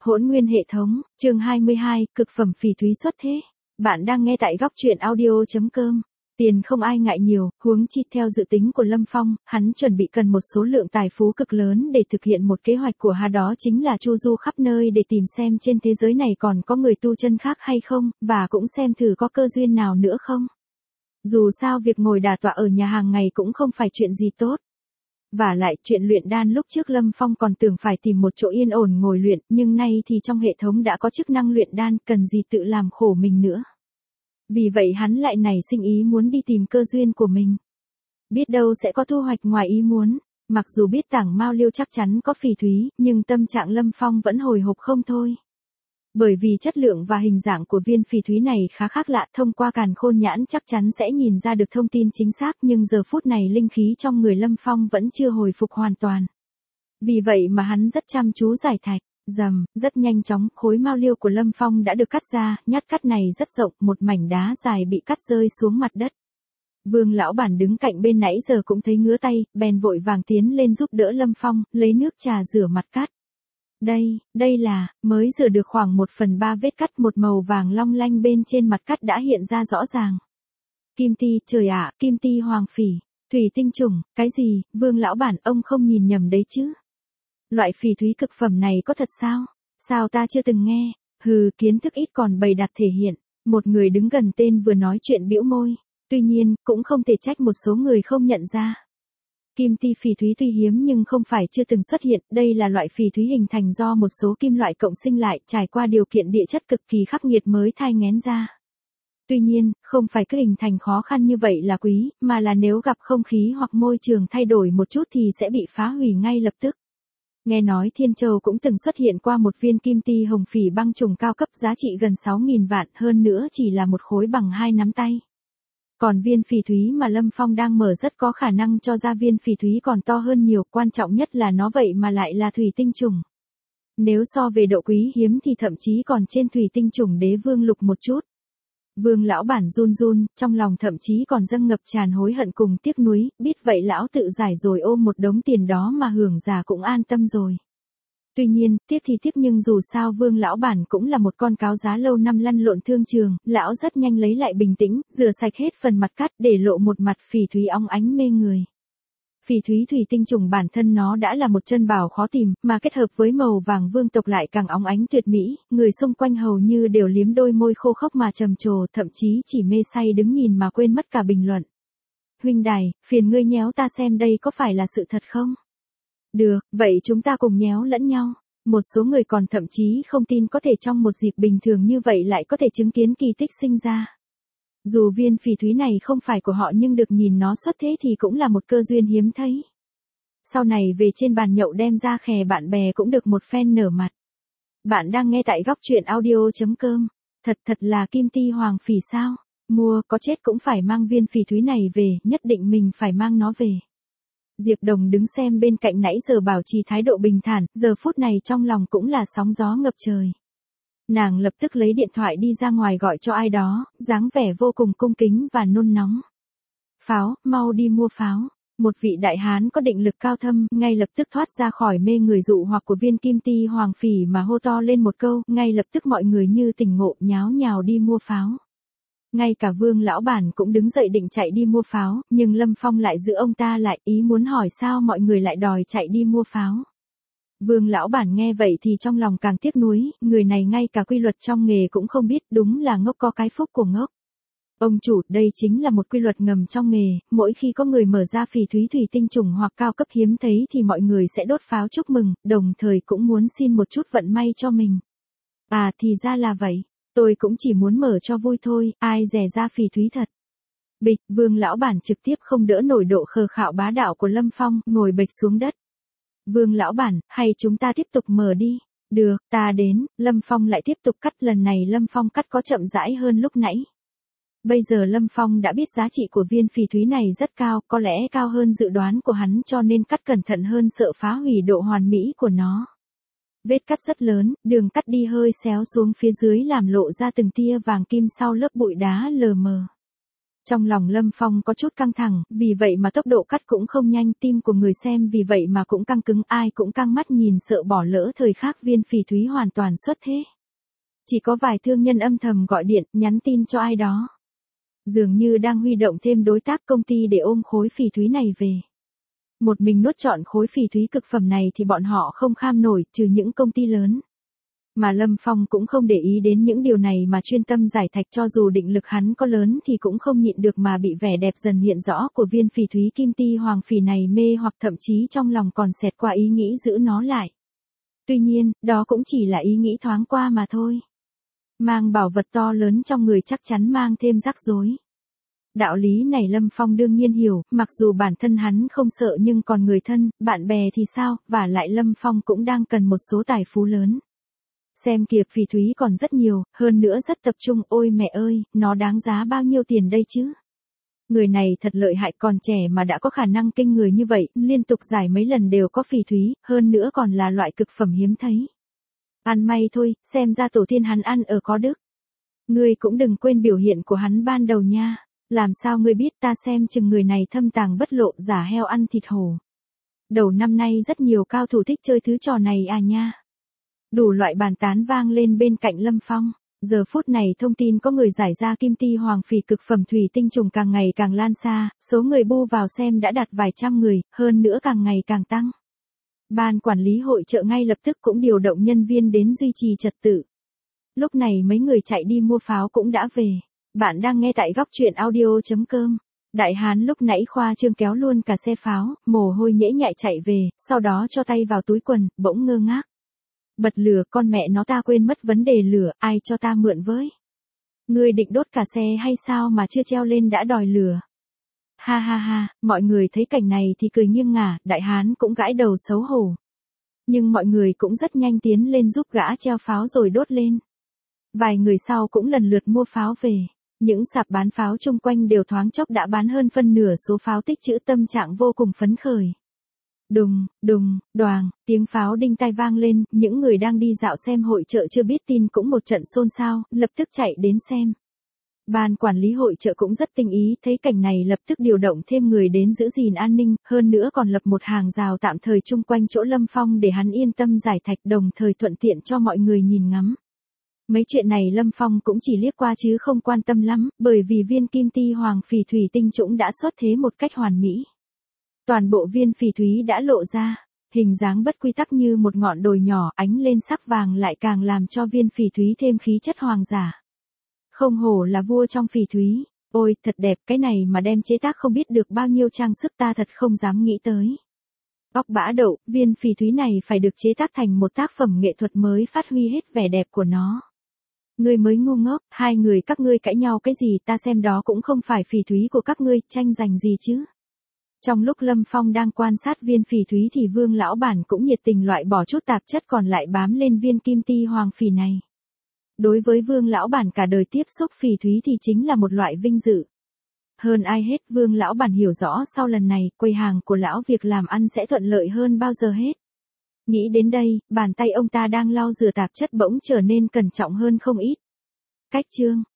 Hỗn nguyên hệ thống, chương 22, cực phẩm phỉ thúy xuất thế. Bạn đang nghe tại góc truyện audio.com. Tiền không ai ngại nhiều, huống chi theo dự tính của Lâm Phong, hắn chuẩn bị cần một số lượng tài phú cực lớn để thực hiện một kế hoạch của hắn, đó chính là chu du khắp nơi để tìm xem trên thế giới này còn có người tu chân khác hay không, và cũng xem thử có cơ duyên nào nữa không. Dù sao việc ngồi đả tọa ở nhà hàng ngày cũng không phải chuyện gì tốt. Vả lại chuyện luyện đan lúc trước Lâm Phong còn tưởng phải tìm một chỗ yên ổn ngồi luyện, nhưng nay thì trong hệ thống đã có chức năng luyện đan, cần gì tự làm khổ mình nữa. Vì vậy hắn lại nảy sinh ý muốn đi tìm cơ duyên của mình. Biết đâu sẽ có thu hoạch ngoài ý muốn. Mặc dù biết Tảng Mao Liêu chắc chắn có phỉ thúy, nhưng tâm trạng Lâm Phong vẫn hồi hộp không thôi. Bởi vì chất lượng và hình dạng của viên phỉ thúy này khá khác lạ, thông qua càn khôn nhãn chắc chắn sẽ nhìn ra được thông tin chính xác, nhưng giờ phút này linh khí trong người Lâm Phong vẫn chưa hồi phục hoàn toàn. Vì vậy mà hắn rất chăm chú giải thạch. Rầm, rất nhanh chóng, khối mao liêu của Lâm Phong đã được cắt ra, nhát cắt này rất rộng, một mảnh đá dài bị cắt rơi xuống mặt đất. Vương lão bản đứng cạnh bên nãy giờ cũng thấy ngứa tay, bèn vội vàng tiến lên giúp đỡ Lâm Phong, lấy nước trà rửa mặt cắt. Đây là, mới rửa được khoảng 1/3 vết cắt, một màu vàng long lanh bên trên mặt cắt đã hiện ra rõ ràng. Kim ti, trời ạ, kim ti hoàng phỉ, thủy tinh trùng, cái gì, Vương lão bản, ông không nhìn nhầm đấy chứ? Loại phỉ thúy cực phẩm này có thật sao? Sao ta chưa từng nghe? Hừ, kiến thức ít còn bày đặt thể hiện. Một người đứng gần tên vừa nói chuyện bĩu môi. Tuy nhiên, cũng không thể trách một số người không nhận ra. Kim ti phỉ thúy tuy hiếm nhưng không phải chưa từng xuất hiện, đây là loại phỉ thúy hình thành do một số kim loại cộng sinh lại, trải qua điều kiện địa chất cực kỳ khắc nghiệt mới thai nghén ra. Tuy nhiên, không phải cứ hình thành khó khăn như vậy là quý, mà là nếu gặp không khí hoặc môi trường thay đổi một chút thì sẽ bị phá hủy ngay lập tức. Nghe nói Thiên Châu cũng từng xuất hiện qua một viên kim ti hồng phỉ băng trùng cao cấp giá trị gần 6.000 vạn, hơn nữa chỉ là một khối bằng 2 nắm tay. Còn viên phỉ thúy mà Lâm Phong đang mở rất có khả năng cho ra viên phỉ thúy còn to hơn nhiều, quan trọng nhất là nó vậy mà lại là thủy tinh trùng. Nếu so về độ quý hiếm thì thậm chí còn trên thủy tinh trùng đế vương lục một chút. Vương lão bản run run, trong lòng thậm chí còn dâng ngập tràn hối hận cùng tiếc nuối, biết vậy lão tự giải rồi ôm một đống tiền đó mà hưởng già cũng an tâm rồi. Tuy nhiên, tiếc thì tiếc nhưng dù sao Vương lão bản cũng là một con cáo giá lâu năm lăn lộn thương trường, lão rất nhanh lấy lại bình tĩnh, rửa sạch hết phần mặt cắt để lộ một mặt phỉ thúy óng ánh mê người. Phỉ thúy thủy tinh trùng bản thân nó đã là một chân bảo khó tìm, mà kết hợp với màu vàng vương tộc lại càng óng ánh tuyệt mỹ, người xung quanh hầu như đều liếm đôi môi khô khốc mà trầm trồ, thậm chí chỉ mê say đứng nhìn mà quên mất cả bình luận. Huynh đài, phiền ngươi nhéo ta xem đây có phải là sự thật không? Được, vậy chúng ta cùng nhéo lẫn nhau. Một số người còn thậm chí không tin có thể trong một dịp bình thường như vậy lại có thể chứng kiến kỳ tích sinh ra. Dù viên phỉ thúy này không phải của họ nhưng được nhìn nó xuất thế thì cũng là một cơ duyên hiếm thấy. Sau này về trên bàn nhậu đem ra khè bạn bè cũng được một phen nở mặt. Bạn đang nghe tại góc truyện audio.com. Thật là kim ti hoàng phỉ sao? Mua có chết cũng phải mang viên phỉ thúy này về, nhất định mình phải mang nó về. Diệp Đồng đứng xem bên cạnh nãy giờ bảo trì thái độ bình thản, giờ phút này trong lòng cũng là sóng gió ngập trời. Nàng lập tức lấy điện thoại đi ra ngoài gọi cho ai đó, dáng vẻ vô cùng cung kính và nôn nóng. Pháo, mau đi mua pháo. Một vị đại hán có định lực cao thâm, ngay lập tức thoát ra khỏi mê người dụ hoặc của viên kim ti hoàng phỉ mà hô to lên một câu, ngay lập tức mọi người như tỉnh ngộ nháo nhào đi mua pháo. Ngay cả Vương lão bản cũng đứng dậy định chạy đi mua pháo, nhưng Lâm Phong lại giữ ông ta lại, ý muốn hỏi sao mọi người lại đòi chạy đi mua pháo. Vương lão bản nghe vậy thì trong lòng càng tiếc nuối, người này ngay cả quy luật trong nghề cũng không biết, đúng là ngốc có cái phúc của ngốc. Ông chủ, đây chính là một quy luật ngầm trong nghề, mỗi khi có người mở ra phỉ thúy thủy tinh trùng hoặc cao cấp hiếm thấy thì mọi người sẽ đốt pháo chúc mừng, đồng thời cũng muốn xin một chút vận may cho mình. À thì ra là vậy. Tôi cũng chỉ muốn mở cho vui thôi, ai dè ra phỉ thúy thật. Bịch, Vương lão bản trực tiếp không đỡ nổi độ khờ khạo bá đạo của Lâm Phong, ngồi bịch xuống đất. Vương lão bản, hay chúng ta tiếp tục mở đi. Được, ta đến, Lâm Phong lại tiếp tục cắt, lần này Lâm Phong cắt có chậm rãi hơn lúc nãy. Bây giờ Lâm Phong đã biết giá trị của viên phỉ thúy này rất cao, có lẽ cao hơn dự đoán của hắn cho nên cắt cẩn thận hơn sợ phá hủy độ hoàn mỹ của nó. Vết cắt rất lớn, đường cắt đi hơi xéo xuống phía dưới làm lộ ra từng tia vàng kim sau lớp bụi đá lờ mờ. Trong lòng Lâm Phong có chút căng thẳng, vì vậy mà tốc độ cắt cũng không nhanh, tim của người xem vì vậy mà cũng căng cứng, ai cũng căng mắt nhìn sợ bỏ lỡ thời khắc Viên Phỉ Thúy hoàn toàn xuất thế. Chỉ có vài thương nhân âm thầm gọi điện, nhắn tin cho ai đó. Dường như đang huy động thêm đối tác công ty để ôm khối phỉ thúy này về. Một mình nuốt trọn khối phỉ thúy cực phẩm này thì bọn họ không kham nổi, trừ những công ty lớn. Mà Lâm Phong cũng không để ý đến những điều này mà chuyên tâm giải thạch, cho dù định lực hắn có lớn thì cũng không nhịn được mà bị vẻ đẹp dần hiện rõ của viên phỉ thúy kim ti hoàng phỉ này mê, hoặc thậm chí trong lòng còn xẹt qua ý nghĩ giữ nó lại. Tuy nhiên, đó cũng chỉ là ý nghĩ thoáng qua mà thôi. Mang bảo vật to lớn trong người chắc chắn mang thêm rắc rối. Đạo lý này Lâm Phong đương nhiên hiểu, mặc dù bản thân hắn không sợ nhưng còn người thân, bạn bè thì sao, và lại Lâm Phong cũng đang cần một số tài phú lớn. Xem kìa, phỉ thúy còn rất nhiều, hơn nữa rất tập trung, ôi mẹ ơi, nó đáng giá bao nhiêu tiền đây chứ? Người này thật lợi hại, còn trẻ mà đã có khả năng kinh người như vậy, liên tục giải mấy lần đều có phỉ thúy, hơn nữa còn là loại cực phẩm hiếm thấy. Ăn may thôi, xem ra tổ tiên hắn ăn ở có đức. Ngươi cũng đừng quên biểu hiện của hắn ban đầu nha. Làm sao ngươi biết, ta xem chừng người này thâm tàng bất lộ, giả heo ăn thịt hổ. Đầu năm nay rất nhiều cao thủ thích chơi thứ trò này à nha. Đủ loại bàn tán vang lên bên cạnh Lâm Phong. Giờ phút này thông tin có người giải ra kim ti hoàng phỉ cực phẩm thủy tinh trùng càng ngày càng lan xa, số người bu vào xem đã đạt vài trăm người, hơn nữa càng ngày càng tăng. Ban quản lý hội chợ ngay lập tức cũng điều động nhân viên đến duy trì trật tự. Lúc này mấy người chạy đi mua pháo cũng đã về. Bạn đang nghe tại góc truyện audio.com. Đại hán lúc nãy khoa trương kéo luôn cả xe pháo, mồ hôi nhễ nhại chạy về, sau đó cho tay vào túi quần, bỗng ngơ ngác. Bật lửa, con mẹ nó, ta quên mất vấn đề lửa, ai cho ta mượn với? Ngươi định đốt cả xe hay sao mà chưa treo lên đã đòi lửa? Ha ha ha, mọi người thấy cảnh này thì cười nghiêng ngả, đại hán cũng gãi đầu xấu hổ. Nhưng mọi người cũng rất nhanh tiến lên giúp gã treo pháo rồi đốt lên. Vài người sau cũng lần lượt mua pháo về. Những sạp bán pháo chung quanh đều thoáng chốc đã bán hơn phân nửa số pháo, tích trữ tâm trạng vô cùng phấn khởi. Đùng, đùng, đoàng, tiếng pháo đinh tai vang lên, những người đang đi dạo xem hội chợ chưa biết tin cũng một trận xôn xao, lập tức chạy đến xem. Ban quản lý hội chợ cũng rất tinh ý, thấy cảnh này lập tức điều động thêm người đến giữ gìn an ninh, hơn nữa còn lập một hàng rào tạm thời chung quanh chỗ Lâm Phong để hắn yên tâm giải thạch, đồng thời thuận tiện cho mọi người nhìn ngắm. Mấy chuyện này Lâm Phong cũng chỉ liếc qua chứ không quan tâm lắm, bởi vì viên kim ti hoàng phỉ thủy tinh trũng đã xuất thế một cách hoàn mỹ. Toàn bộ viên phỉ thúy đã lộ ra, hình dáng bất quy tắc như một ngọn đồi nhỏ, ánh lên sắc vàng lại càng làm cho viên phỉ thúy thêm khí chất hoàng giả. Không hổ là vua trong phỉ thúy, ôi thật đẹp, cái này mà đem chế tác không biết được bao nhiêu trang sức, ta thật không dám nghĩ tới. Óc bã đậu, viên phỉ thúy này phải được chế tác thành một tác phẩm nghệ thuật mới phát huy hết vẻ đẹp của nó. Ngươi mới ngu ngốc, hai người các ngươi cãi nhau cái gì, ta xem đó cũng không phải phỉ thúy của các ngươi, tranh giành gì chứ. Trong lúc Lâm Phong đang quan sát viên phỉ thúy thì Vương lão bản cũng nhiệt tình loại bỏ chút tạp chất còn lại bám lên viên kim ti hoàng phỉ này. Đối với Vương lão bản, cả đời tiếp xúc phỉ thúy thì chính là một loại vinh dự. Hơn ai hết, Vương lão bản hiểu rõ sau lần này, quầy hàng của lão việc làm ăn sẽ thuận lợi hơn bao giờ hết. Nghĩ đến đây, bàn tay ông ta đang lau rửa tạp chất bỗng trở nên cẩn trọng hơn không ít. Cách chương